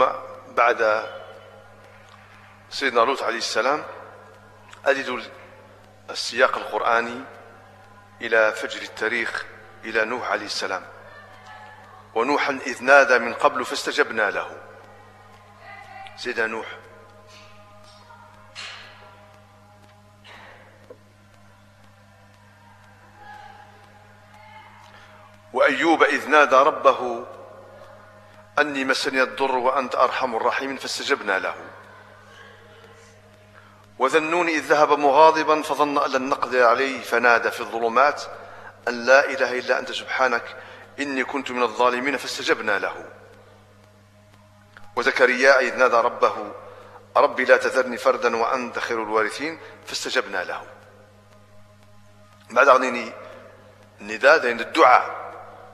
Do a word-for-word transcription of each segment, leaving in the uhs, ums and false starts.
ثم بعد سيدنا لوط عليه السلام أجد السياق القرآني إلى فجر التاريخ إلى نوح عليه السلام. ونوحا إذ نادى من قبل فاستجبنا له. سيدنا نوح وأيوب إذ نادى ربه أني مسني الضر وأنت أرحم الراحمين فاستجبنا له. وذا النون إذ ذهب مغاضبا فظن أن لن نقدر عليه فنادى في الظلمات أن لا إله إلا أنت سبحانك إني كنت من الظالمين فاستجبنا له. وزكريا إذ نادى ربه ربي لا تذرني فردا وأنت خير الوارثين فاستجبنا له. بعد غنيني النداء دين الدعاء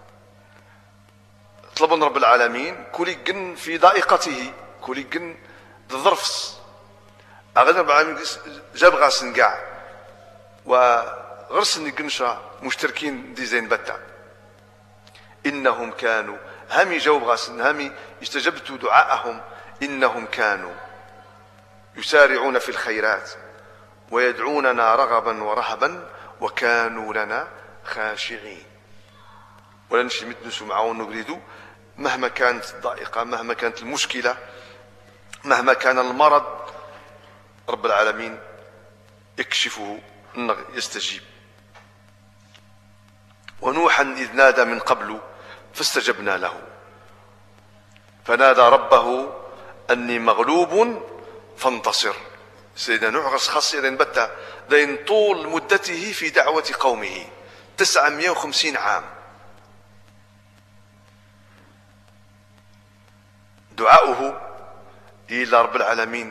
طلب من رب العالمين كل جن في ضائقته كل جن الظرفس أغنى رب العالمين جاب غاسن قاع وغرسن جنشا مشتركين دي زين بتا إنهم كانوا همي جاوب غاسن همي استجبت دعاءهم إنهم كانوا يسارعون في الخيرات ويدعوننا رغبا ورهبا وكانوا لنا خاشعين. ولا نمشي متنسو معاون نريدو مهما كانت الضائقة مهما كانت المشكلة مهما كان المرض رب العالمين يكشفه يستجيب. ونوحا إذ نادى من قبل فاستجبنا له فنادى ربه أني مغلوب فانتصر. سيدنا نوح خاص بتا دين طول مدته في دعوة قومه تسعمائة وخمسين عام. دعاؤه إلى رب العالمين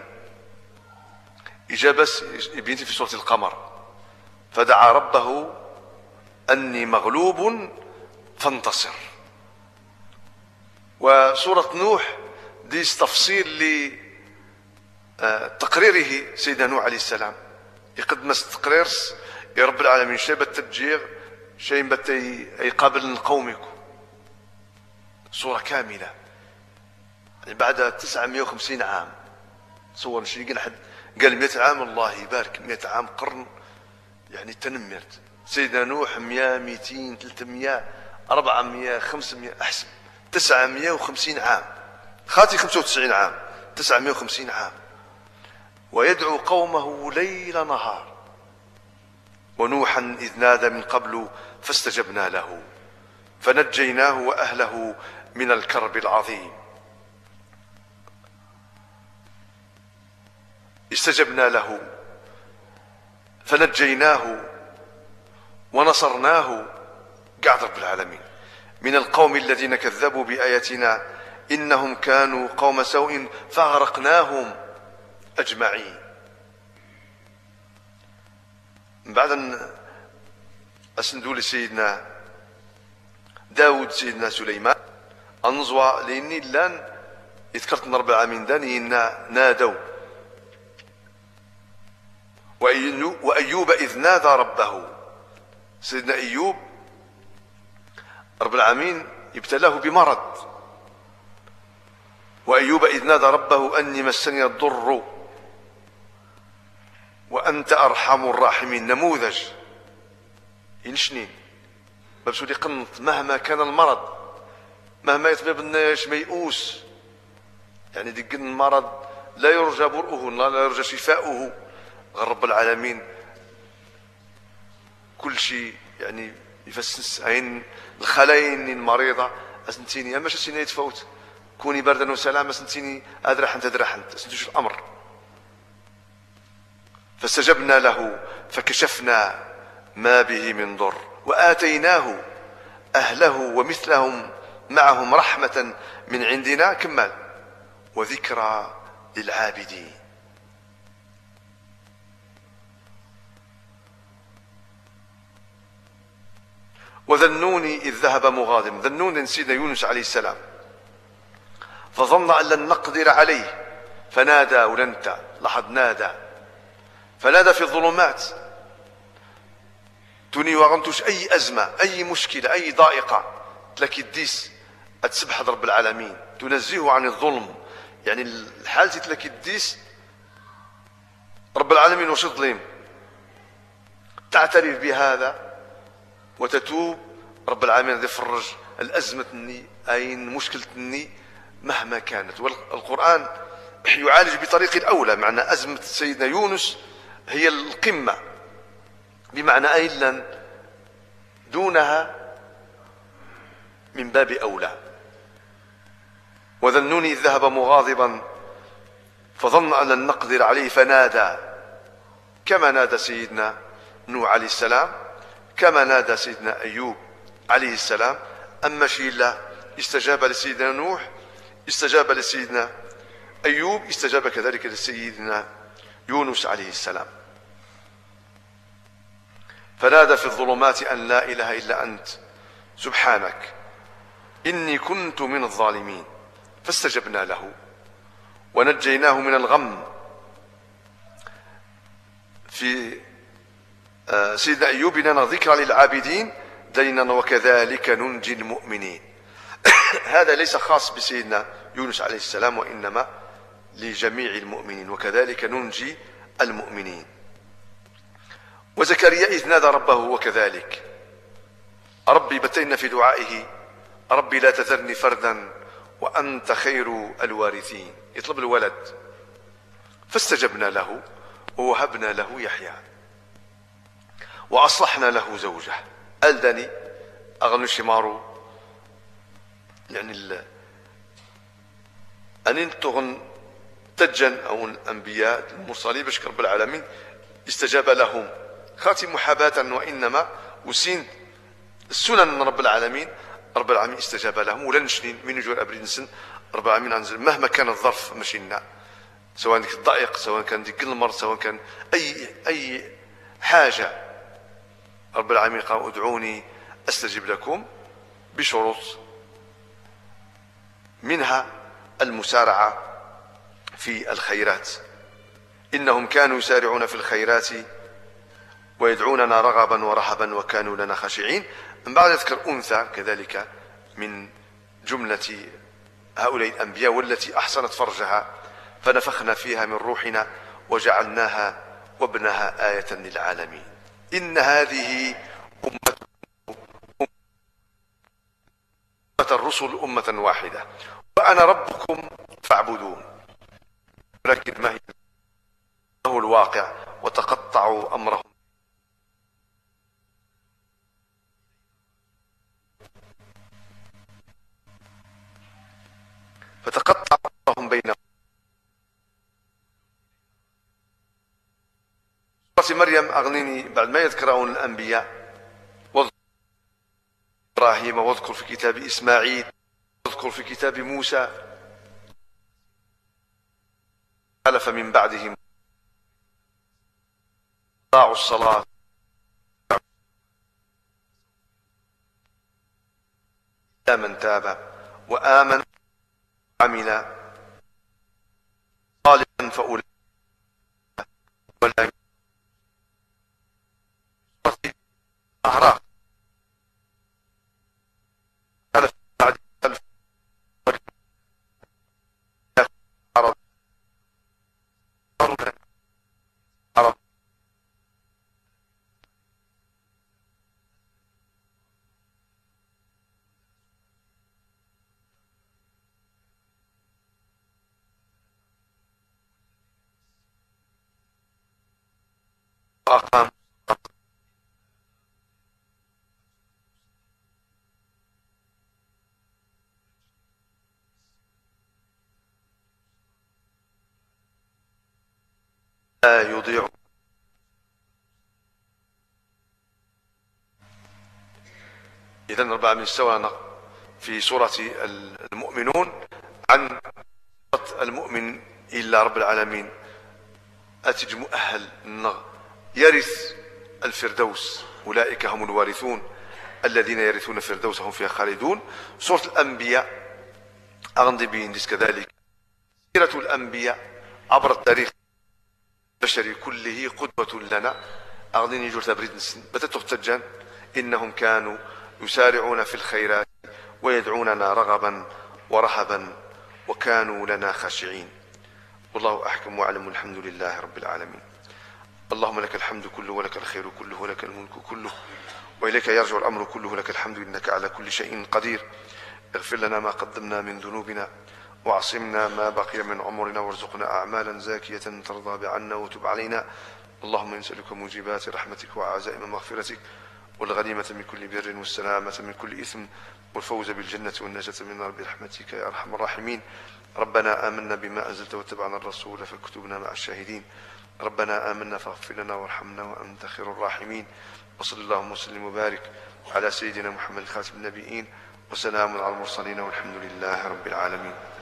إجابة يبين في سورة القمر فدعا ربه أني مغلوب فانتصر. وسورة نوح دي تفصيل لتقريره سيدنا نوح عليه السلام يقدم تقريرس يا رب العالمين شيء بتتجير شيء بت يقابل قومكم سورة كاملة بعد تسعمائة وخمسين عام. تصور شيء قال حد قال مئة عام الله يبارك مئة عام قرن يعني تنمرت. سيدنا نوح مئة مئتين ثلاثمائة أربعمائة خمسمائة أحسن تسعمائة وخمسين عام خاتي خمسة وتسعين عام تسعمائة وخمسين عام ويدعو قومه ليل نهار. ونوحا إذ نادى من قبل فاستجبنا له فنجيناه وأهله من الكرب العظيم. استجبنا له فنجيناه ونصرناه قاعد رب العالمين من القوم الذين كذبوا بآياتنا إنهم كانوا قوم سوء فأغرقناهم أجمعين. بعد أن أسندوا لسيدنا داود سيدنا سليمان أنزوا لأني لان يذكرت رب العالمين داني نادوا. وأيوب إذ نادى ربه سيدنا أيوب رب العالمين ابتلاه بمرض. وأيوب إذ نادى ربه أني مسني الضر وأنت أرحم الراحمين. نموذج ينشنين مبسولي قنط مهما كان المرض مهما يطبب الناس ميؤوس يعني ديك المرض لا يرجى برؤه لا يرجى شفاؤه غير رب العالمين. كل شيء يعني يفسس عين الخلايين المريضة أسنتيني أما شسيني يتفوت كوني بردا وسلاما أسنتيني أدرحنت أدرحنت أسنتوش الأمر. فاستجبنا له فكشفنا ما به من ضر وآتيناه أهله ومثلهم معهم رحمة من عندنا كمال وذكرى للعابدين. وذا النون إذ ذهب مغاضبا. ذا النون سيدنا يونس عليه السلام فظن أن لن نقدر عليه فنادى ولنت لحظ نادى فنادى في الظلمات توني وغنتوش أي أزمة أي مشكلة أي ضائقة تلاكي الديس أتسبح رب العالمين تنزهه عن الظلم يعني الحال تتلك الديس رب العالمين وش ظليم تعترف بهذا وتتوب، رب العالمين يفرج الأزمة تني أين مشكلة تني مهما كانت. والقرآن يعالج بطريق الأولى، معنى أزمة سيدنا يونس هي القمة، بمعنى أيضا دونها من باب أولى. وذنون إذ ذهب مغاضبا فظن أن لن نقدر عليه فنادى، كما نادى سيدنا نوح عليه السلام، كما نادى سيدنا أيوب عليه السلام. أما شيء الله استجاب لسيدنا نوح، استجاب لسيدنا أيوب، استجاب كذلك لسيدنا يونس عليه السلام. فنادى في الظلمات أن لا إله إلا أنت سبحانك إني كنت من الظالمين، فاستجبنا له ونجيناه من الغم. في سيدنا أيوب لنا ذكرى للعابدين دينا وكذلك ننجي المؤمنين. هذا ليس خاص بسيدنا يونس عليه السلام، وإنما لجميع المؤمنين، وكذلك ننجي المؤمنين. وزكريا إذ نادى ربه وكذلك ربي بتينا في دعائه ربي لا تذرني فردا وأنت خير الوارثين، يطلب الولد، فاستجبنا له ووهبنا له يحيى وأصلحنا له زوجه ألدني أغنو شمارو، يعني ال... أن تغن تجن أو الأنبياء المرسلين باش رب العالمين استجاب لهم خاتم محاباة، وإنما وسين السنن من رب العالمين، رب العالمين استجاب لهم. ولا نشنين من يجور أبريد نسن رب العالمين عنزل مهما كان الظرف مشينا، سواء ديك الضائق، سواء كان ديك المرض، سواء كان أي أي حاجة، رب العالمين قال ادعوني أستجب لكم بشروط، منها المسارعة في الخيرات. إنهم كانوا يسارعون في الخيرات ويدعوننا رغبا ورهبا وكانوا لنا خاشعين. من بعد يذكر أنثى كذلك من جملة هؤلاء الأنبياء والتي أحسنت فرجها فنفخنا فيها من روحنا وجعلناها وابنها آية للعالمين. إن هذه أمة أمة الرسل أمة واحدة وأنا ربكم فاعبدون، ولكن ما هو الواقع وتقطعوا أمرهم فتقطع أمرهم بينهم. سورة مريم أغنيني بعد ما يذكرون الأنبياء، واذكر إبراهيم واذكر في كتاب إسماعيل واذكر في كتاب موسى خلف من بعدهم ضاعوا الصلاة إلا من تاب وآمن وعمل صالحا فأولئك ولا أعراف خلف بعد خلف عرب عرب وأقام لا يضيع. إذن رب العالمين استوى في سورة المؤمنون عن المؤمن إلا رب العالمين أتج مؤهل يرث الفردوس، أولئك هم الوارثون الذين يرثون الفردوس هم فيها خالدون. سورة الأنبياء أغنضي بين كذلك سيرة الأنبياء عبر التاريخ البشري كله قدوة لنا. أغنيني جور تبريد نسن بتتغتجان إنهم كانوا يسارعون في الخيرات ويدعوننا رغبا ورهبا وكانوا لنا خاشعين. والله أحكم وأعلم، والحمد لله رب العالمين. اللهم لك الحمد كله، ولك الخير كله، ولك الملك كله، وإليك يرجع الأمر كله، لك الحمد إنك على كل شيء قدير. اغفر لنا ما قدمنا من ذنوبنا، وعصمنا ما بقي من عمرنا، وارزقنا أعمالا زاكية ترضى بعنا، وتب علينا. اللهم نسألك موجبات رحمتك وعزائم مغفرتك، والغنيمة من كل بر، والسلامة من كل إثم، والفوز بالجنة والنجاة من النار برحمتك يا أرحم الراحمين. ربنا آمنا بما أنزلت واتبعنا الرسول فاكتبنا مع الشاهدين. ربنا آمنا فاغفر لنا وارحمنا وأنت خير الراحمين. وصلى اللهم وسلم وبارك على سيدنا محمد خاتم النبيين، وسلام على المرسلين، والحمد لله رب العالمين.